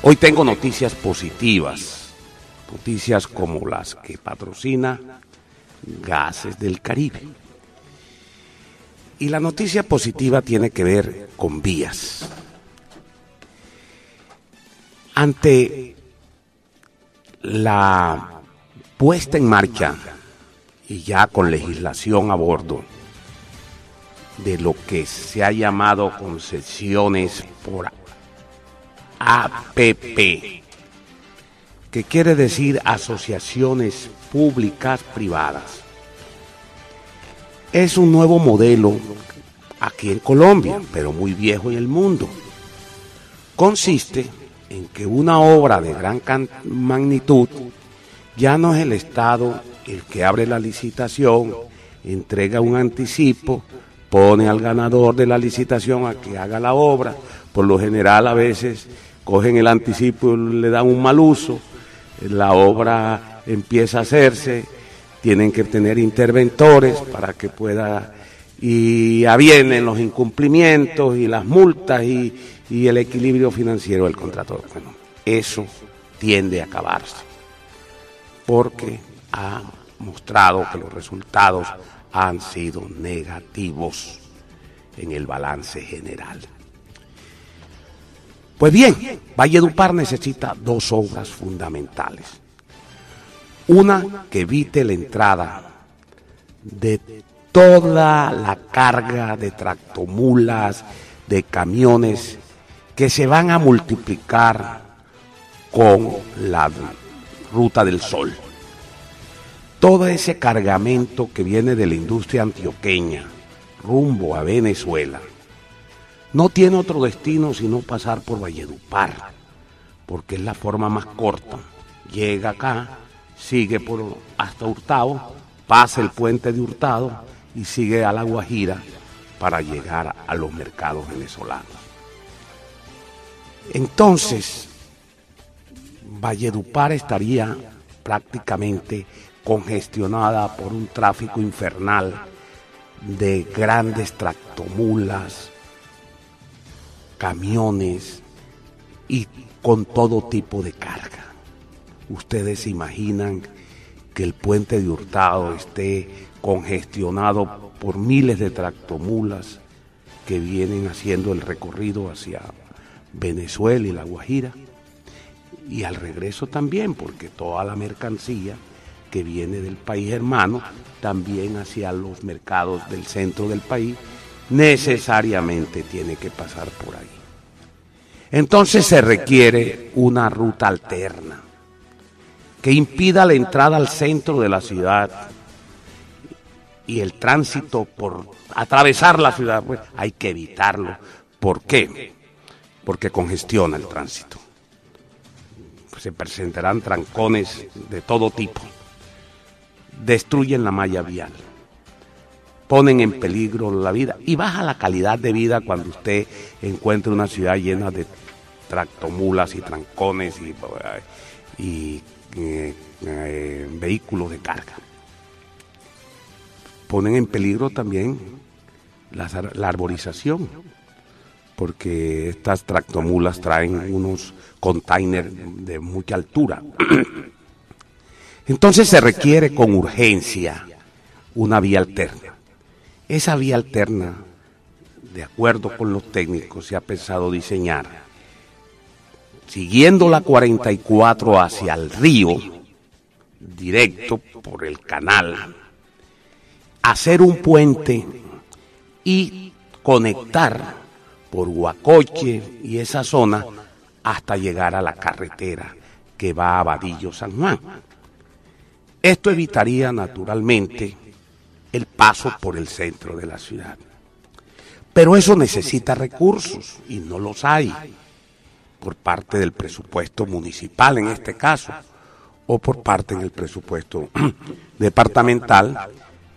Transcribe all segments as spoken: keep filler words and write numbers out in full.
Hoy tengo noticias positivas, noticias como las que patrocina Gases del Caribe. Y la noticia positiva tiene que ver con vías. Ante la puesta en marcha y ya con legislación a bordo de lo que se ha llamado concesiones por A P P, que quiere decir asociaciones públicas privadas. Es un nuevo modelo aquí en Colombia, pero muy viejo en el mundo. Consiste en que una obra de gran magnitud ya no es el Estado el que abre la licitación, entrega un anticipo, pone al ganador de la licitación a que haga la obra. Por lo general a veces cogen el anticipo y le dan un mal uso, la obra empieza a hacerse, tienen que tener interventores para que pueda, y avienen los incumplimientos y las multas y, y el equilibrio financiero del contrato. Bueno, eso tiende a acabarse, porque ha mostrado que los resultados han sido negativos en el balance general. Pues bien, Valledupar necesita dos obras fundamentales. Una que evite la entrada de toda la carga de tractomulas, de camiones que se van a multiplicar con la Ruta del Sol. Todo ese cargamento que viene de la industria antioqueña rumbo a Venezuela no tiene otro destino sino pasar por Valledupar, porque es la forma más corta. Llega acá, sigue por hasta Hurtado, pasa el puente de Hurtado y sigue a La Guajira para llegar a los mercados venezolanos. Entonces, Valledupar estaría prácticamente congestionada por un tráfico infernal de grandes tractomulas, camiones y con todo tipo de carga. Ustedes se imaginan que el puente de Hurtado esté congestionado por miles de tractomulas que vienen haciendo el recorrido hacia Venezuela y La Guajira, y al regreso también, porque toda la mercancía que viene del país hermano también hacia los mercados del centro del país necesariamente tiene que pasar por ahí. Entonces se requiere una ruta alterna que impida la entrada al centro de la ciudad y el tránsito por atravesar la ciudad, pues hay que evitarlo. ¿Por qué? Porque congestiona el tránsito. Se presentarán trancones de todo tipo, destruyen la malla vial, ponen en peligro la vida y baja la calidad de vida cuando usted encuentra una ciudad llena de tractomulas y trancones y, y eh, eh, vehículos de carga. Ponen en peligro también la, la arborización, porque estas tractomulas traen unos containers de mucha altura. Entonces se requiere con urgencia una vía alterna. Esa vía alterna, de acuerdo con los técnicos, se ha pensado diseñar siguiendo la cuarenta y cuatro hacia el río, directo por el canal, hacer un puente y conectar por Huacoche y esa zona hasta llegar a la carretera que va a Vadillo San Juan. Esto evitaría naturalmente el paso por el centro de la ciudad. Pero eso necesita recursos y no los hay por parte del presupuesto municipal en este caso, o por parte del presupuesto departamental,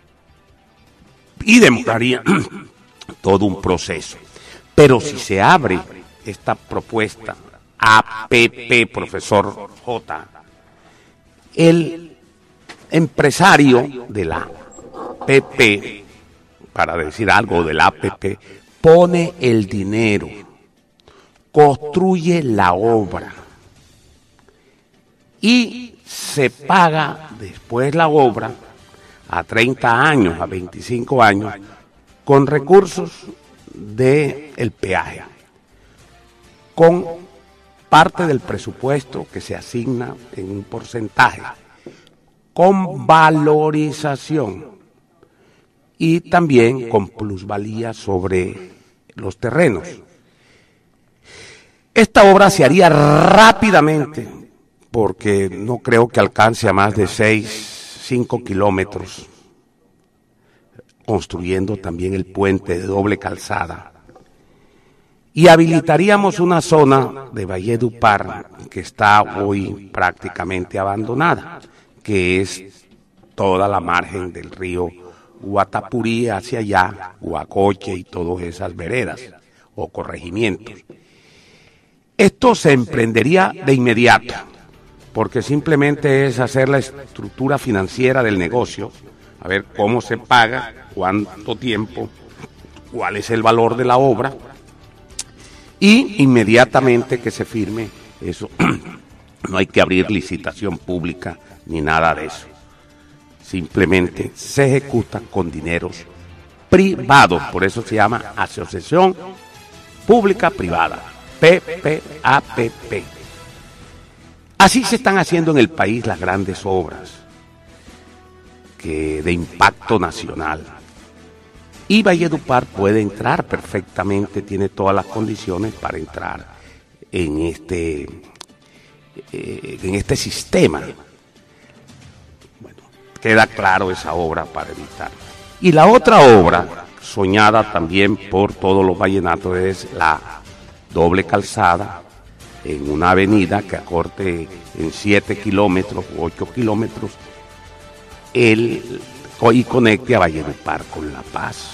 y demoraría todo un proceso. Pero si se abre esta propuesta A P P, profesor J, el empresario de la P P, para decir algo de la A P P, pone el dinero, construye la obra, y se paga después la obra a treinta años, a veinticinco años, con recursos del peaje, con parte del presupuesto que se asigna en un porcentaje, con valorización y también con plusvalía sobre los terrenos. Esta obra se haría rápidamente, porque no creo que alcance a más de seis, cinco kilómetros, construyendo también el puente de doble calzada. Y habilitaríamos una zona de Valledupar que está hoy prácticamente abandonada, que es toda la margen del río Guatapurí hacia allá, Huacoche y todas esas veredas o corregimientos. Esto se emprendería de inmediato, porque simplemente es hacer la estructura financiera del negocio, a ver cómo se paga, cuánto tiempo, cuál es el valor de la obra, y inmediatamente que se firme eso. No hay que abrir licitación pública ni nada de eso. Simplemente se ejecuta con dineros privados, por eso se llama Asociación Pública Privada, P P A P P. Así se están haciendo en el país las grandes obras que de impacto nacional. Y Valledupar puede entrar perfectamente, tiene todas las condiciones para entrar en este, eh, en este sistema. Bueno, queda claro esa obra para evitar. Y la otra obra, soñada también por todos los vallenatos, es la doble calzada en una avenida que acorte en siete kilómetros u ocho kilómetros el, y conecte a Valledupar con La Paz.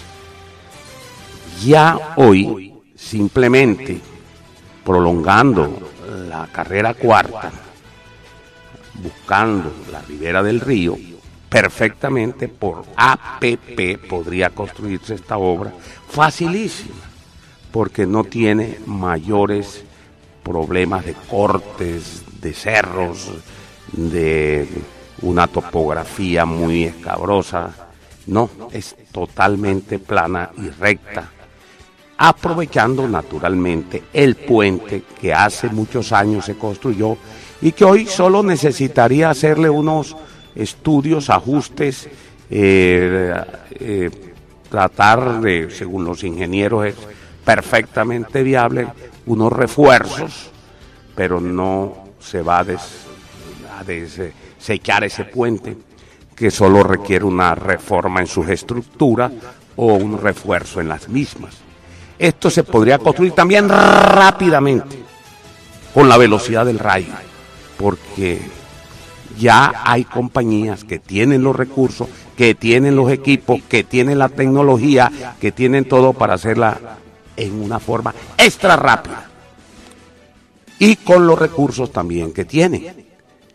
Ya hoy, simplemente prolongando la carrera cuarta, buscando la ribera del río, perfectamente por A P P podría construirse esta obra facilísima, porque no tiene mayores problemas de cortes, de cerros, de una topografía muy escabrosa. No, es totalmente plana y recta, aprovechando naturalmente el puente que hace muchos años se construyó y que hoy solo necesitaría hacerle unos estudios, ajustes, eh, eh, tratar de, según los ingenieros es perfectamente viable, unos refuerzos, pero no se va a, des, a desechar ese puente, que solo requiere una reforma en sus estructuras o un refuerzo en las mismas. Esto se podría construir también rápidamente, con la velocidad del rayo, porque ya hay compañías que tienen los recursos, que tienen los equipos, que tienen la tecnología, que tienen todo para hacerla en una forma extra rápida. Y con los recursos también que tienen.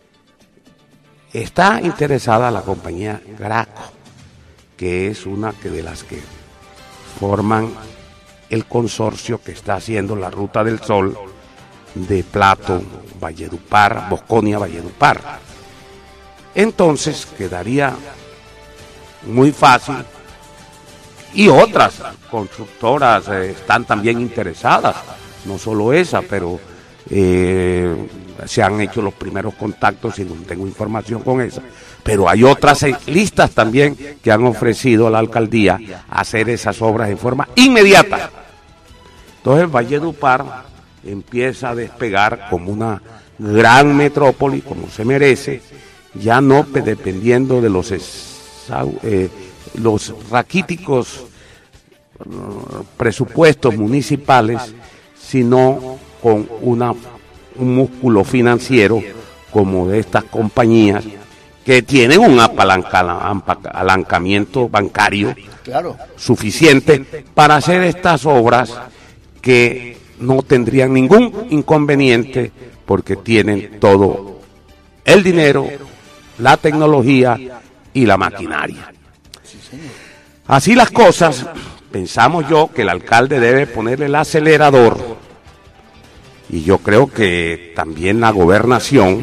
Está interesada la compañía Graco, que es una de las que forman el consorcio que está haciendo la Ruta del Sol de Plato, Valledupar, Bosconia, Valledupar. Entonces quedaría muy fácil, y otras constructoras eh, están también interesadas, no solo esa, pero eh, se han hecho los primeros contactos y no tengo información con esa, pero hay otras listas también que han ofrecido a la alcaldía hacer esas obras en forma inmediata. Entonces Valledupar empieza a despegar como una gran metrópoli, como se merece, ya no dependiendo de los, eh, los raquíticos uh, presupuestos municipales, sino con una, un músculo financiero como de estas compañías que tienen un apalancamiento bancario claro. suficiente para hacer estas obras que no tendrían ningún inconveniente porque tienen todo el dinero, la tecnología y la maquinaria. Así las cosas, pensamos yo que el alcalde debe ponerle el acelerador, y yo creo que también la gobernación,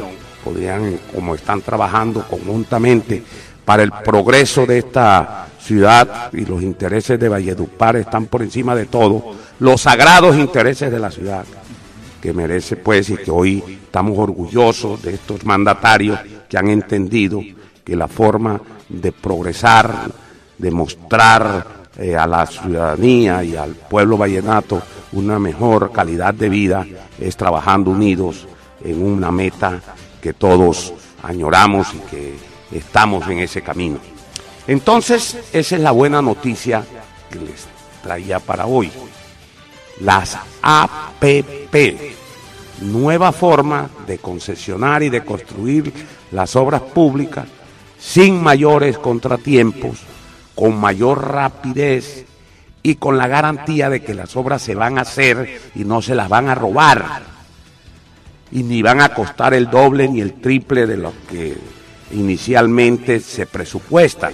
podrían, como están trabajando conjuntamente para el progreso de esta ciudad, y los intereses de Valledupar están por encima de todo, los sagrados intereses de la ciudad, que merece pues, y que hoy estamos orgullosos de estos mandatarios que han entendido que la forma de progresar, de mostrar eh, a la ciudadanía y al pueblo vallenato una mejor calidad de vida es trabajando unidos en una meta que todos añoramos y que estamos en ese camino. Entonces, esa es la buena noticia que les traía para hoy. Las A P P, nueva forma de concesionar y de construir las obras públicas sin mayores contratiempos, con mayor rapidez y con la garantía de que las obras se van a hacer y no se las van a robar, y ni van a costar el doble ni el triple de lo que inicialmente se presupuestan.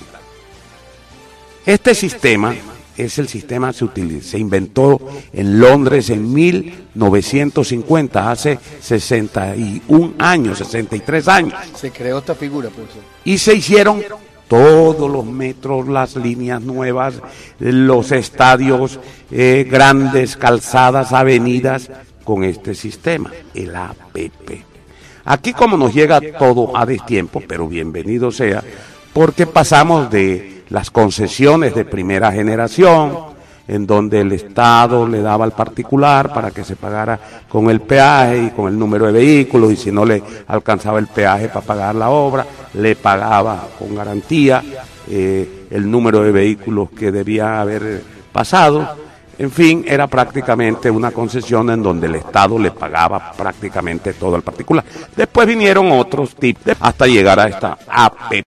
Este sistema es el sistema que se utiliza, se inventó en Londres en mil novecientos cincuenta, hace sesenta y un años, sesenta y tres años. Se creó esta figura, profesor. Y se hicieron todos los metros, las líneas nuevas, los estadios, eh, grandes calzadas, avenidas, con este sistema, el A P P. Aquí como nos llega todo a destiempo, pero bienvenido sea, porque pasamos de las concesiones de primera generación, en donde el Estado le daba al particular para que se pagara con el peaje y con el número de vehículos, y si no le alcanzaba el peaje para pagar la obra, le pagaba con garantía eh, el número de vehículos que debía haber pasado. En fin, era prácticamente una concesión en donde el Estado le pagaba prácticamente todo al particular. Después vinieron otros tipos hasta llegar a esta A P P.